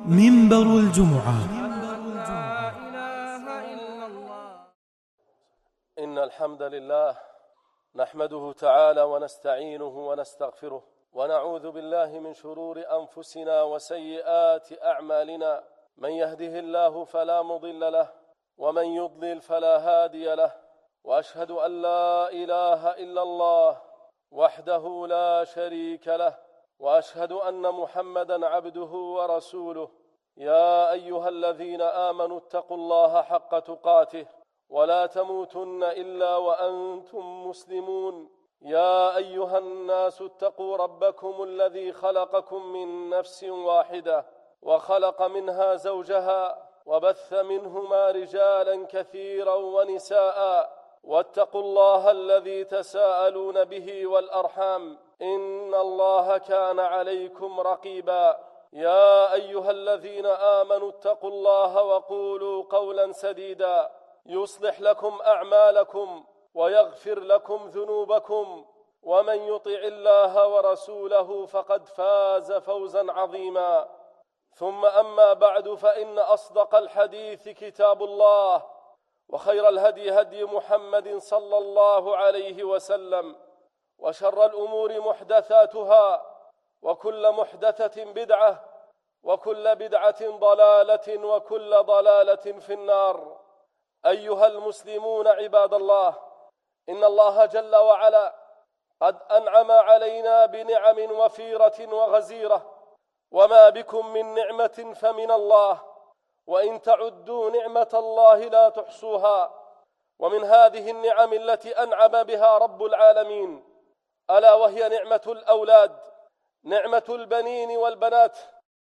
منبر الجمعة. إن الحمد لله نحمده تعالى ونستعينه ونستغفره ونعوذ بالله من شرور أنفسنا وسيئات أعمالنا. من يهده الله فلا مضل له ومن يضلل فلا هادي له، وأشهد أن لا إله إلا الله وحده لا شريك له، وأشهد أن محمدًا عبده ورسوله. يا أيها الذين آمنوا اتقوا الله حق تقاته ولا تموتن إلا وأنتم مسلمون. يا أيها الناس اتقوا ربكم الذي خلقكم من نفس واحدة وخلق منها زوجها وبث منهما رجالا كثيرا ونساء، واتقوا الله الذي تساءلون به والأرحام، إن الله كان عليكم رقيبا. يا أيها الذين آمنوا اتقوا الله وقولوا قولا سديدا يصلح لكم أعمالكم ويغفر لكم ذنوبكم، ومن يطع الله ورسوله فقد فاز فوزا عظيما. ثم أما بعد، فإن أصدق الحديث كتاب الله، وخير الهدي هدي محمد صلى الله عليه وسلم، وشر الأمور محدثاتها، وكل محدثة بدعة، وكل بدعة ضلالة، وكل ضلالة في النار. أيها المسلمون عباد الله، إن الله جل وعلا قد أنعم علينا بنعم وفيرة وغزيرة، وما بكم من نعمة فمن الله، وإن تعدوا نعمة الله لا تحصوها. ومن هذه النعم التي أنعم بها رب العالمين ألا وهي نعمة الأولاد، نعمة البنين والبنات،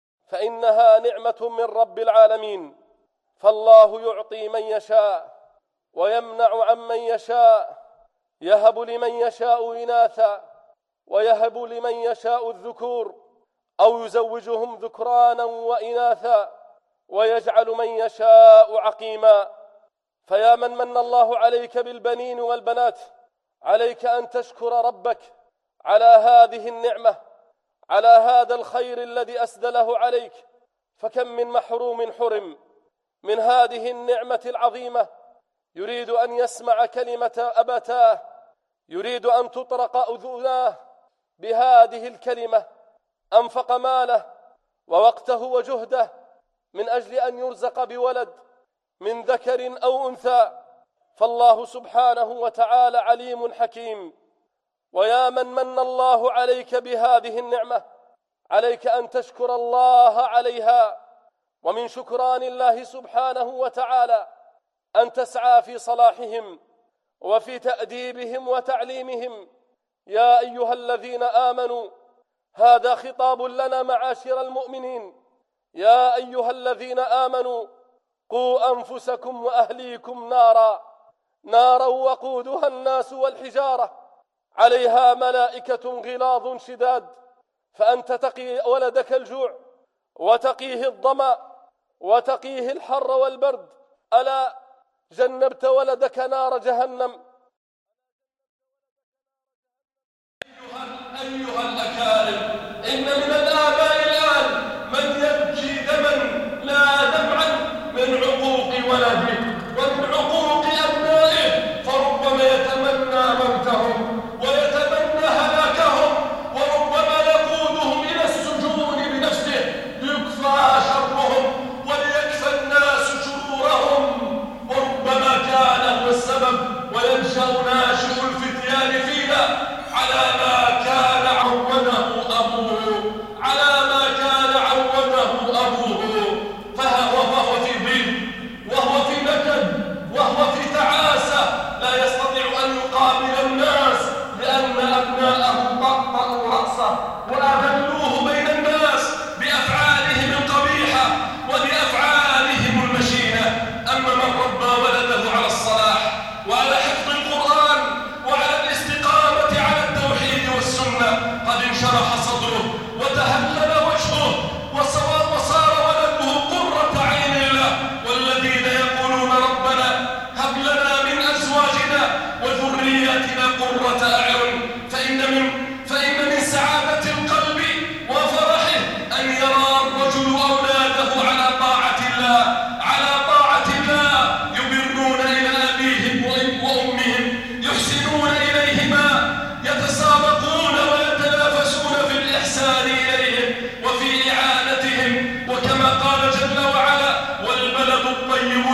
فإنها نعمة من رب العالمين. فالله يعطي من يشاء ويمنع عمن يشاء، يهب لمن يشاء إناثا ويهب لمن يشاء الذكور، أو يزوجهم ذكرانا وإناثا ويجعل من يشاء عقيما. فيا من من الله عليك بالبنين والبنات، عليك أن تشكر ربك على هذه النعمة، على هذا الخير الذي أسدله عليك. فكم من محروم حرم من هذه النعمة العظيمة، يريد أن يسمع كلمة أبتاه، يريد أن تطرق أذناه بهذه الكلمة، أنفق ماله ووقته وجهده من أجل أن يرزق بولد من ذكر أو أنثى. فالله سبحانه وتعالى عليم حكيم. ويا من من الله عليك بهذه النعمة، عليك أن تشكر الله عليها. ومن شكران الله سبحانه وتعالى أن تسعى في صلاحهم وفي تأديبهم وتعليمهم. يا أيها الذين آمنوا، هذا خطاب لنا معاشر المؤمنين. يا أيها الذين آمنوا قوا أنفسكم وأهليكم نارا وقودها الناس والحجارة، عليها ملائكة غلاظ شداد. فأنت تقي ولدك الجوع وتقيه الظمأ وتقيه الحر والبرد، ألا جنبت ولدك نار جهنم؟ أيها الأكارم، إن من الآباء الآن من يبكي دما لا دمعا من عقوق ولده ومن عقوق أبنائه، فربما يتمنى موتهم ويتمنى هلاكهم، وربما يقودهم إلى السجون بنفسه ليكفى شرهم وليكفى الناس شرورهم، وربما كان هو السبب وينشأ ناشئ الفتيان فينا على ما كان عوده أبوه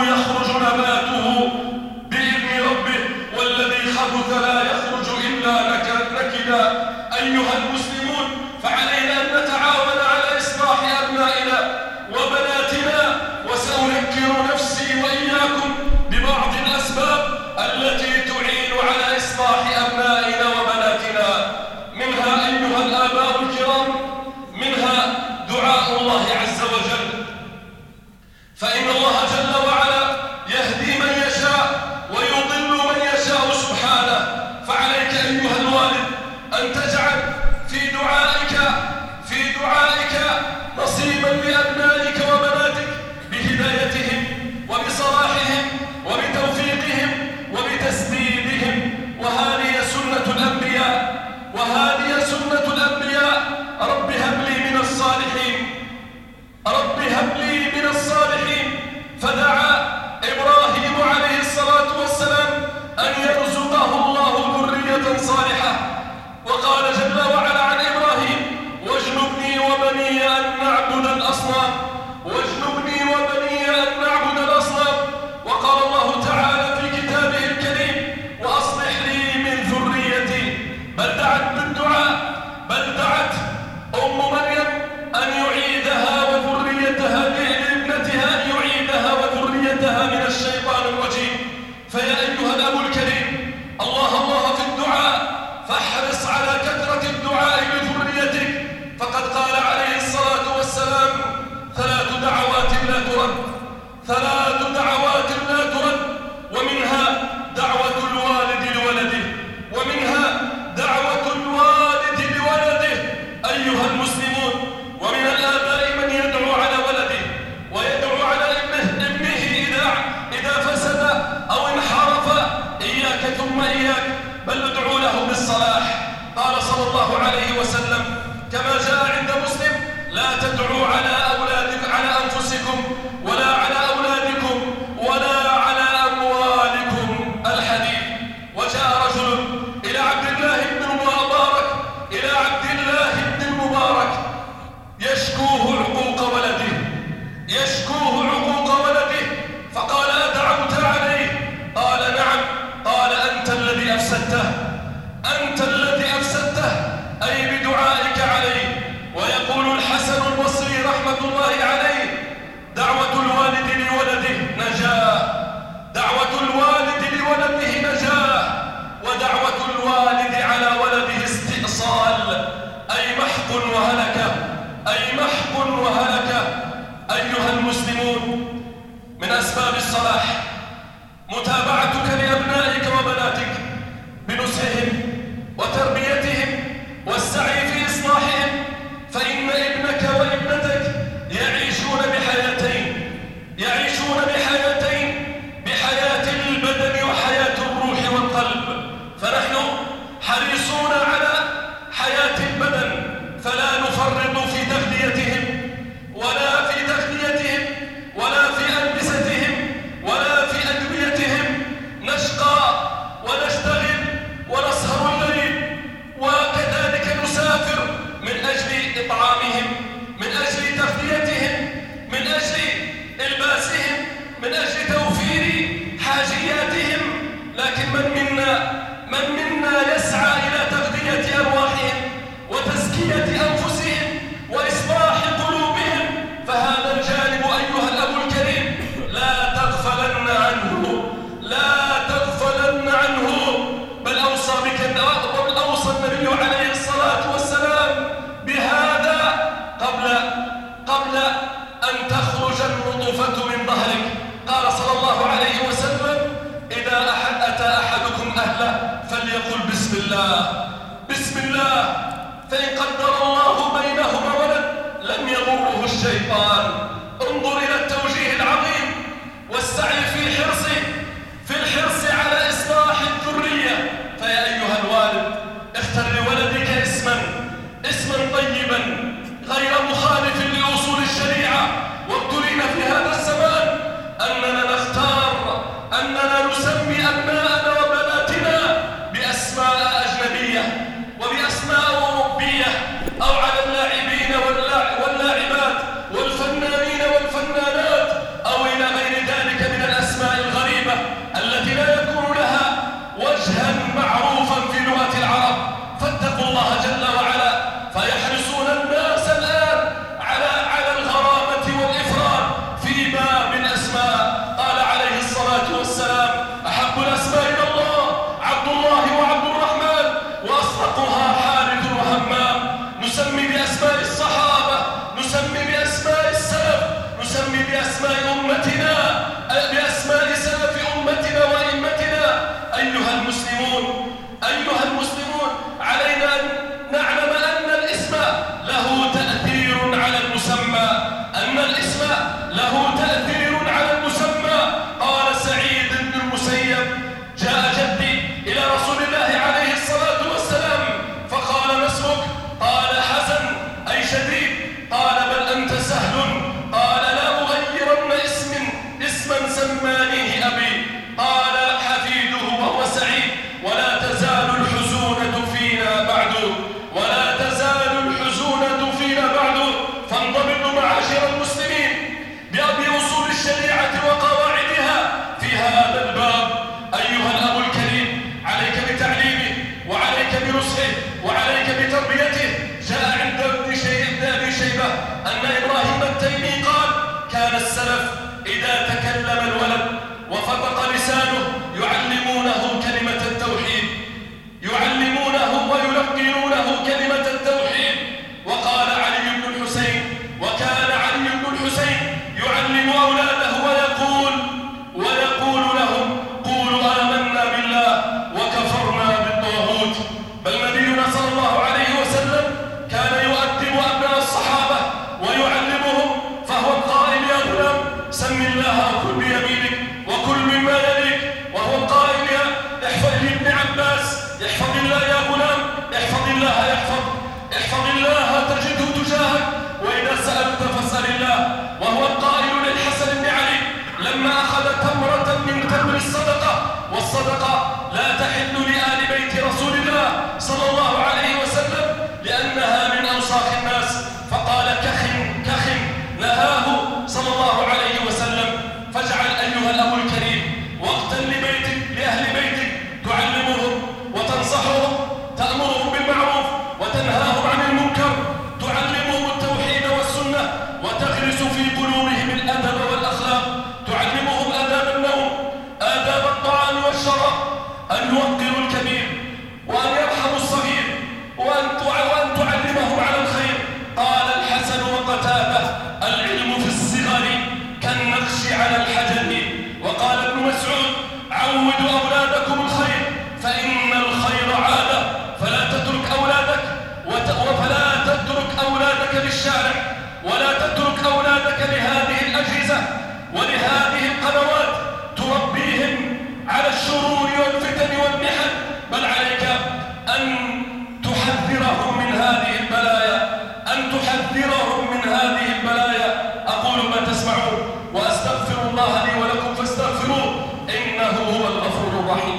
يخرج نباته بإذن ربه، والذي خبث لا يخرج إلا نكدا. أيها المسلمون، فعلينا أن نتعاون على إصلاح أبنائنا وبناتنا، وسأذكر نفسي وإياكم ببعض الأسباب التي تعين على إصلاح أبنائنا وبناتنا. منها أيها الآباء الكرام، منها دعاء الله عز وجل، فإن الله جل وعلا يهدي من يشاء ويضل من يشاء سبحانه. فعليك أيها الوالد أن تجعل في دعائك نصيبا لأبنائك وبناتك بهدايتهم وبصلاحهم وبتوفيقهم وبتسديدهم. وهذه سنة الأنبياء، رب هب لي من الصالحين، فدعا إبراهيم عليه الصلاة والسلام أن يرزقه الله ذرية صالحة، وقال جل وعلا عن إبراهيم: واجنبني وبني أن نعبد الأصنام. وقال الله تعالى في كتابه الكريم: وأصلح لي من ذريتي. بل دعت أم مريم أن يعيدها وذريتها لابنتها، أن يعيدها وذريتها من الشيطان الرجيم. فيا أيها الأب الكريم، الله في الدعاء، فاحرص على كثرة الدعاء لذريتك، فقد قال عليه الصلاة والسلام: ثلاث دعوات لا ترد، ومنها دعوة الوالد لولده. أيها المسلمون، ومن الآباء من يدعو على ولده ويدعو على ابنه إذا فسد أو انحرف. إياك ثم إياك، بل ادعو له بالصلاح. قال صلى الله عليه وسلم كما جاء عند مسلم: لا تدعوا على أنفسكم ولا على أولادكم ولا على أموالكم. الحديث. وجاء رجل إلى عبد الله بن المبارك يشكوه عقوق ولده، فقال: أدعوت عليه؟ قال: نعم. قال: أنت الذي أفسدته، أي بدعائك عليه. ويقول الحسن البصري رحمة الله عليه: دعوة الوالد لولده نجاة، ودعوة الوالد على ولده استئصال، أي محق وهلكة. أيها المسلمون، من أسباب الصلاح متابعتك لأبنائك وبناتك بنصحهم وتربيتهم والسعي في إصلاحهم، فإن ابنك وابنتك يعيشون بحياتين، بحياة البدن وحياة الروح والقلب. فنحن حريصون على حياة البدن، فلا نفرط في تغذيتهم ولا في ألبستهم ولا في أدويتهم. نشقى ونشتغل ونسهر الليل، وكذلك نسافر من أجل إطعامهم، من أجل تغذيتهم، من أجل إلباسهم، من أجل توفير حاجياتهم. لكن من منا يسعى إلى تغذية أرواحهم وتزكية أنفسهم وإصلاح قلوبهم؟ فهذا الجانب أيها الأب الكريم لا تغفلن عنه. بل أوصى النبي عليه الصلاة والسلام بهذا قبل أن تخرج النطفة من ظهرك. قال صلى الله عليه وسلم: إذا أتى أحدكم أهله فليقل بسم الله، فإن قدر الله بينهما ولد لم يضره الشيطان. انظر إلى التوجيه العظيم والسعي في الحرص على إصلاح الذرية. فيا أيها الوالد، اختر لولدك اسما طيبا غير مخالف لأصول الشريعة. وابتلينا في هذا الزمان أننا نسمي أبناءنا وبناتنا بأسماء أجنبية وبأسماء أوروبية، أو على اللاعبين واللاعبات والفنانين إذا تكلم الولد وفتق لسانه يعلمونه كلمة التوحيد، يعلمونه ويلقنونه كلمة التوحيد. وقال علي بن الحسين، وكان علي بن الحسين يعلم أولاده ويقول لهم قولوا آمنا بالله وكفرنا بالطاغوت. بل نبينا صلى الله عليه وسلم كان يؤدب أبناء الصحابة ويعلمهم، فهو القائل يا غلام سم الله وكل بيمينك وكل مما يليك، وهو القائل احفظ لابن عباس احفظ الله يا غلام، احفظ الله احفظ الله تجده تجاهك، وإذا سألت فاسأل الله. وهو القائل للحسن بن علي لما أخذ تمرة من تمر الصدقة، والصدقة لا تحل لآل بيت رسول الله صلى الله عليه وسلم لأنها من أوساخ الناس، فقال كخ نهاه صلى الله عليه وسلم. فاجعل أيها الأب الكريم وقتا لأهل بيتك تعلمهم وتنصحهم، تأمرهم بالمعروف وتنهاهم عن المنكر، تعلمهم التوحيد والسنة وتغرس في قلوبهم الأدب والأخلاق، تعلمهم آداب النوم، آداب الطعام والشراب، أن يوقروا الكبير وأن يرحموا الصغير وأن تعلمهم على الخير. قال الحسن وقتادة العلم في الصغر كالنقش على الحجر. وقال ابن مسعود عودوا أولادكم الخير فإن الخير عادة، فلا تترك أولادك للشارع، ولا تترك أولادك لهذه الأجهزة ولهذه القنوات تربيهم على الشرور والفتن والمحن، بل عليك أن تحذرهم من هذه البلايا. أقول ما تسمعون وأستغفر الله لي ولكم فاستغفروه إنه هو الغفور الرحيم.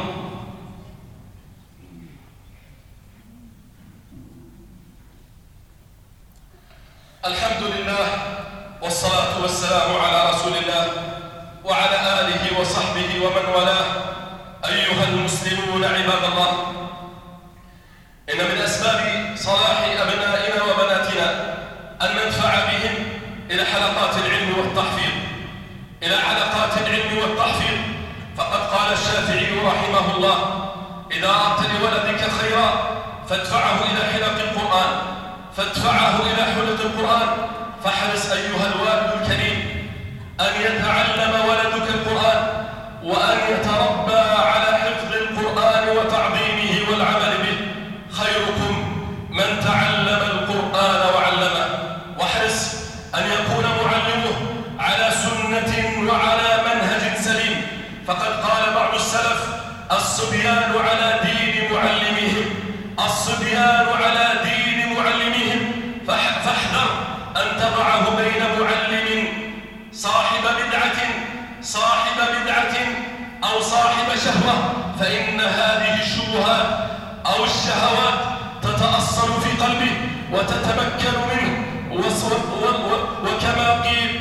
الحمد لله والصلاة والسلام على رسول الله وعلى آله وصحبه ومن والاه. أيها المسلمون عباد الله، إن من أسباب صلاح أبنائنا وبناتنا أن ندفع بهم إلى حلقات العلم والتحفيظ، فقد قال الشافعي رحمه الله إذا أردت لولدك خيرا فادفعه إلى حلق القرآن، فاحرص أيها الوالد الكريم أن يتعلم ولدك القرآن وأن يتربى على حفظ القرآن وتعظيمه والعمل به. خيركم من تعلم القرآن وعلمه، واحرص أن يكون معلمه على سنة وعلى منهج سليم، فقد قال بعض السلف الصبيان على دين معلمهم، فاحذر أن تضعه بين معلم صاحب بدعة أو صاحب شهوة، فإن هذه الشبهات أو الشهوات تتأصل في قلبه وتتمكن منه، وكما قيل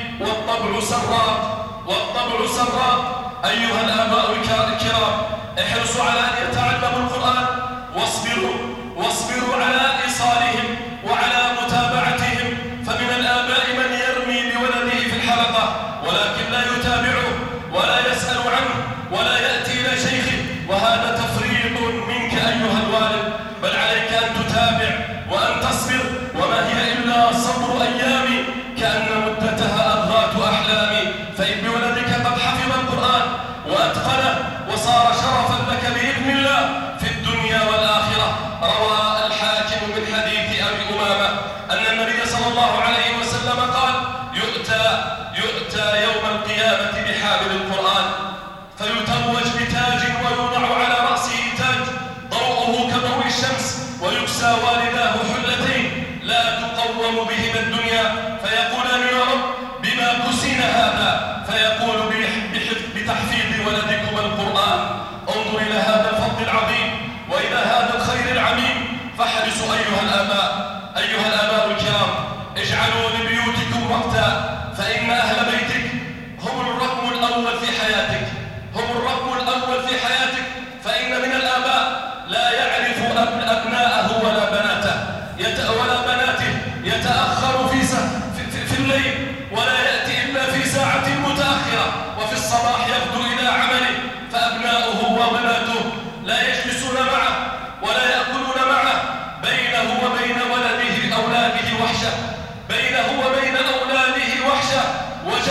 والطبع سراق. أيها الآباء الكرام، احرصوا على أن يتعلموا القرآن، واصبروا على إيصالهم وعلى متابعتهم، فمن الآباء من يرمي بولده في الحلقة ولكن لا يتابعه ولا يسأل عنه ولا يأتي إلى شيخه، وهذا تفريط منك أيها الوالد، بل عليك أن تتابع وأن تصبر، وما هي إلا صبر أيام كأن مدتها أضغاث أحلام. فإن بولدك قد حفظ القرآن وأتقنه وصار شرفا لك بإذن الله في الدنيا والآخرة. روى الحاكم من حديث أبي أمامة أن النبي صلى الله عليه وسلم قال يؤتى يوم القيامة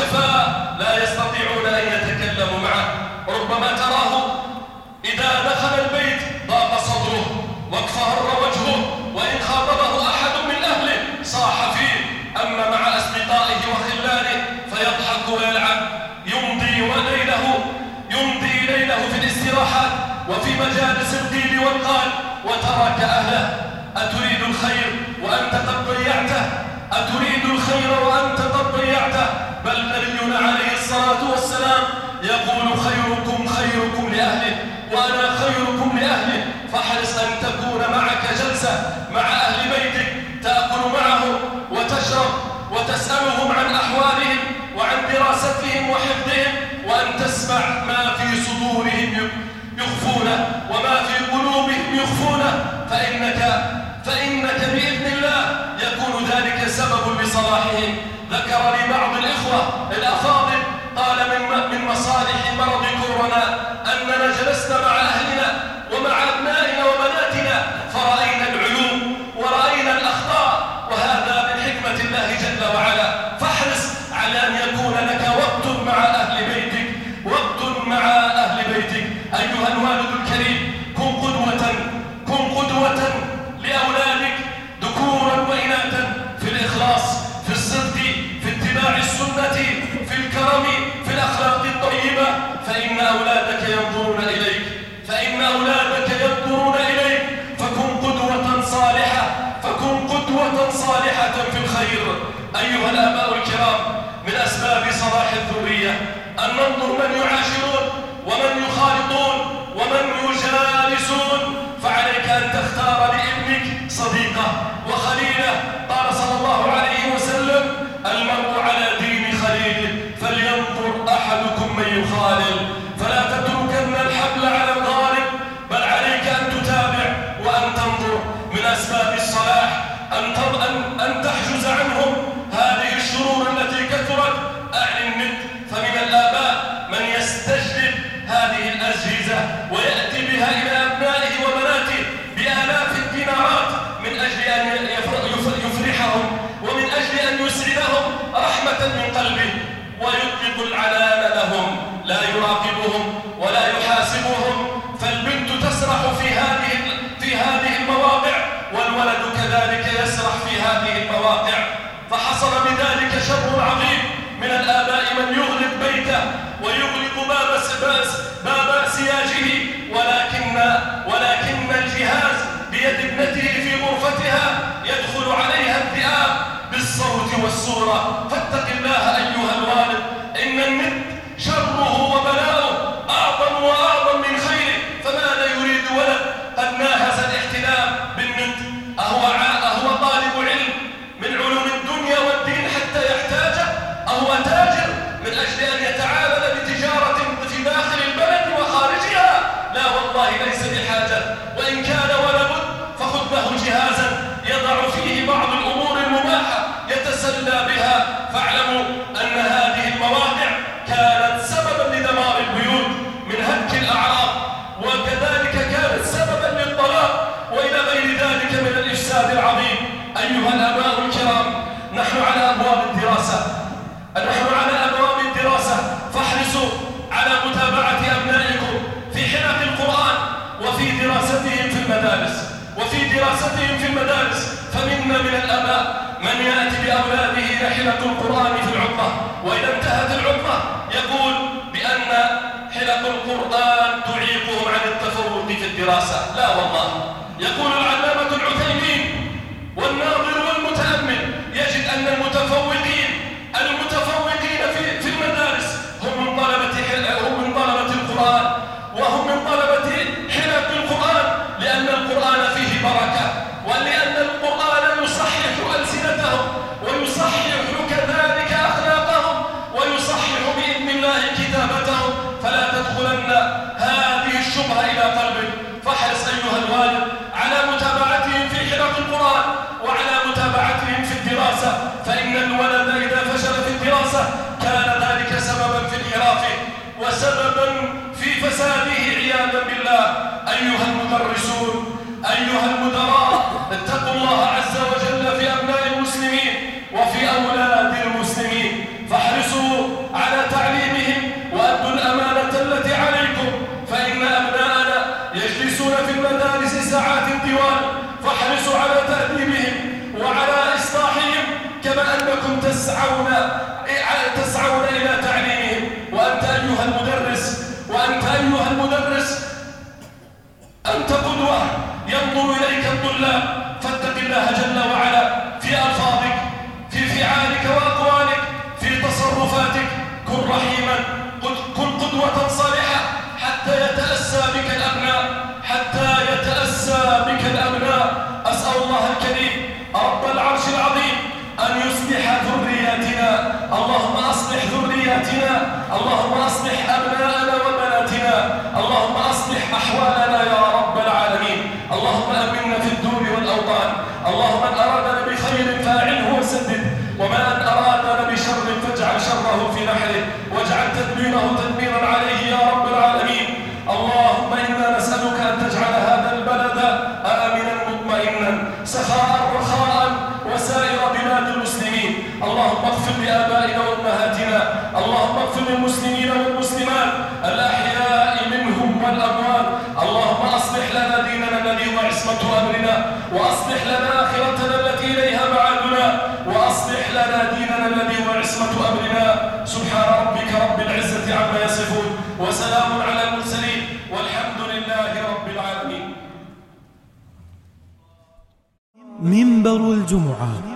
جفاء لا يستطيعون أن يتكلموا معه. ربما تراه إذا دخل البيت ضاق صدره واكفهر وجهه، وإن خاطبه أحد من أهله صاح فيه. أما مع أصدقائه وخلانه فيضحك ويلعب، يمضي ليله في الاستراحات وفي مجالس القيل والقال، وترك أهله. أتريد الخير وأنت قد ضيعته؟ أتريد الخير وأنت قد ضيعته؟ بل نبينا عليه الصلاة والسلام يقول خيركم خيركم لأهله وأنا خيركم لأهله. فاحرص أن تكون معك جلسة مع أهل بيتك تأكل معهم وتشرب وتسألهم عن أحوالهم وعن دراستهم وحفظهم، وأن تسمع ما في صدورهم يخفونه وما في قلوبهم يخفونه، فإنك بإذن الله يكون ذلك سبب لصلاحهم. ذكر لي بعض الإخوة الأفاضل قال من مصالح مرض كورونا أننا جلسنا مع أهلنا ومع أبنائنا وبناتنا فرأينا العيوب ورأينا الأخطاء، وهذا من حكمة الله جل وعلا. فاحرص على أن يكون لك وقت مع أهل بيتك، وقت مع أهل بيتك. أيها الوالد الكريم، كن قدوة لأولادك ذكورا وإناثا في الإخلاص، في الصدق، في اتباع السنة، في الكرم، في الأخلاق الطيبة، فإن أولادك ينظرون إليك، فكن قدوة صالحة في الخير. أيها الآباء الكرام، من أسباب صلاح الذرية أن ننظر من يعاشرون ومن يخالطون ومن يجالسون. فعليك أن تختار لابنك صديقة وخليلة. قال صلى الله عليه وسلم: المرء على دين خليله فلينظر أحدكم من يخالل. فلا تتركن الحبل على الغارب، بل عليك أن تتابع وأن تنظر. من أسباب الصلاح أن تحجز عنهم هذه الشرور التي كثرت. أعلن النت، فمن الآباء من يستجلب هذه الأجهزة ويأتي بها إلى أبنائه وبناته بآلاف الدينارات من أجل أن يفرحهم ومن أجل أن يسعدهم رحمة من قلبه، ويطلق العنان لهم، لا يراقبهم ولا يحاسبهم. فالبنت تسرح في هذه المواقع، والولد كذلك يسرح في هذه المواقع. فحصل بذلك شر عظيم من الآباء من يغلق بيته ويغلق باب سياجه، ولكن الجهاز بيد ابنته في غرفتها يدخل عليها الذئاب بالصوت والصورة. فاتق الله أيها الوالد، إن النت شره وبلاؤه أعظم وأعظم من خيره. فماذا يريد ولد قد ناهز الاحتلام بالنت؟ أهو طالب علم من علوم الدنيا والدين حتى يحتاجه؟ أهو تاجر من أجل أن يتعامل بتجارة في داخل البلد وخارجها؟ لا والله، ليس بحاجة. وإن كان ولابد فخذ له جهازا يضع فيه بعض الأمور المباحة يتسلى بها. فاعلموا أن هذه المواقع كانت سببا لدمار البيوت من هتك الأعراض، وكذلك كانت سببا للطلاق وإلى غير ذلك من الإفساد العظيم. أيها الآباء الكرام، نحن على أبواب الدراسة، فاحرصوا على متابعة أبنائكم في حلق القرآن وفي دراستهم في المدارس. فمنا من الآباء من يأتي بأولاده إلى حلق القرآن في العطلة، وإذا انتهت العطلة يقول بأن حلق القرآن تعيقهم عن التفوق في الدراسة. لا والله، يقول العلامة العثيمين والناظر والمتأمل يجد أن المتفوقين في المدارس هم من طلبة القرآن، وهم من طلبة حلق القرآن، لأن القرآن فيه بركة، ولأن القرآن يصحح ألسنتهم ويصحح كذلك أخلاقهم ويصحح بإذن الله كتابتهم. فلا تدخلن هذه الشبهة إلى قلبك. فاحرص أيها الوالد على متابعتهم في حلق القرآن وعلى متابعتهم في الدراسة، فإن الولد إذا فشل في الدراسة كان ذلك سببا في انحرافه وسببا في فساده عياذا بالله. أيها المدرسون، أيها المدراء، اتقوا الله عز وجل في أبناء المسلمين وفي أولاد المسلمين. فاحرصوا تسعون إلى تعليمهم. وأنت أيها المدرس أنت قدوة ينظر إليك الطلاب، فاتق الله جل وعلا في ألفاظك، في فعالك وأقوالك، في تصرفاتك. كن رحيما، كن قدوة صالحة حتى يتأسى بك الأبناء. أسأل الله الكريم رب العرش العظيم أن يصلح ذرياتنا. اللهم أصلح ذرياتنا، اللهم أصلح أبناءنا وبناتنا، اللهم أصلح أحوالنا يا رب العالمين. اللهم أمنا في الدور والأوطان. اللهم من أرادنا بخير فاعله وسدد، ومن أرادنا بشر فاجعل شره في نحره، واجعل تدبيره تدميرا عليه يا رب العالمين. اللهم إنا نسألك أن تجعل هذا البلد آمنا مطمئنا سخاء رخاء وسائر بلاد المسلمين. اللهم اغفر لآبائنا وأمهاتنا، اللهم اغفر للمسلمين والمسلمات الأحياء منهم والأموات. اللهم أصلح لنا ديننا الذي هو عصمة أمرنا، وأصلح لنا آخرتنا التي إليها معادنا، وأصلح لنا ديننا الذي هو عصمة أمرنا. سبحان ربك رب العزة عما يصفون، وسلام على المرسلين، والحمد لله رب العالمين. منبر الجمعة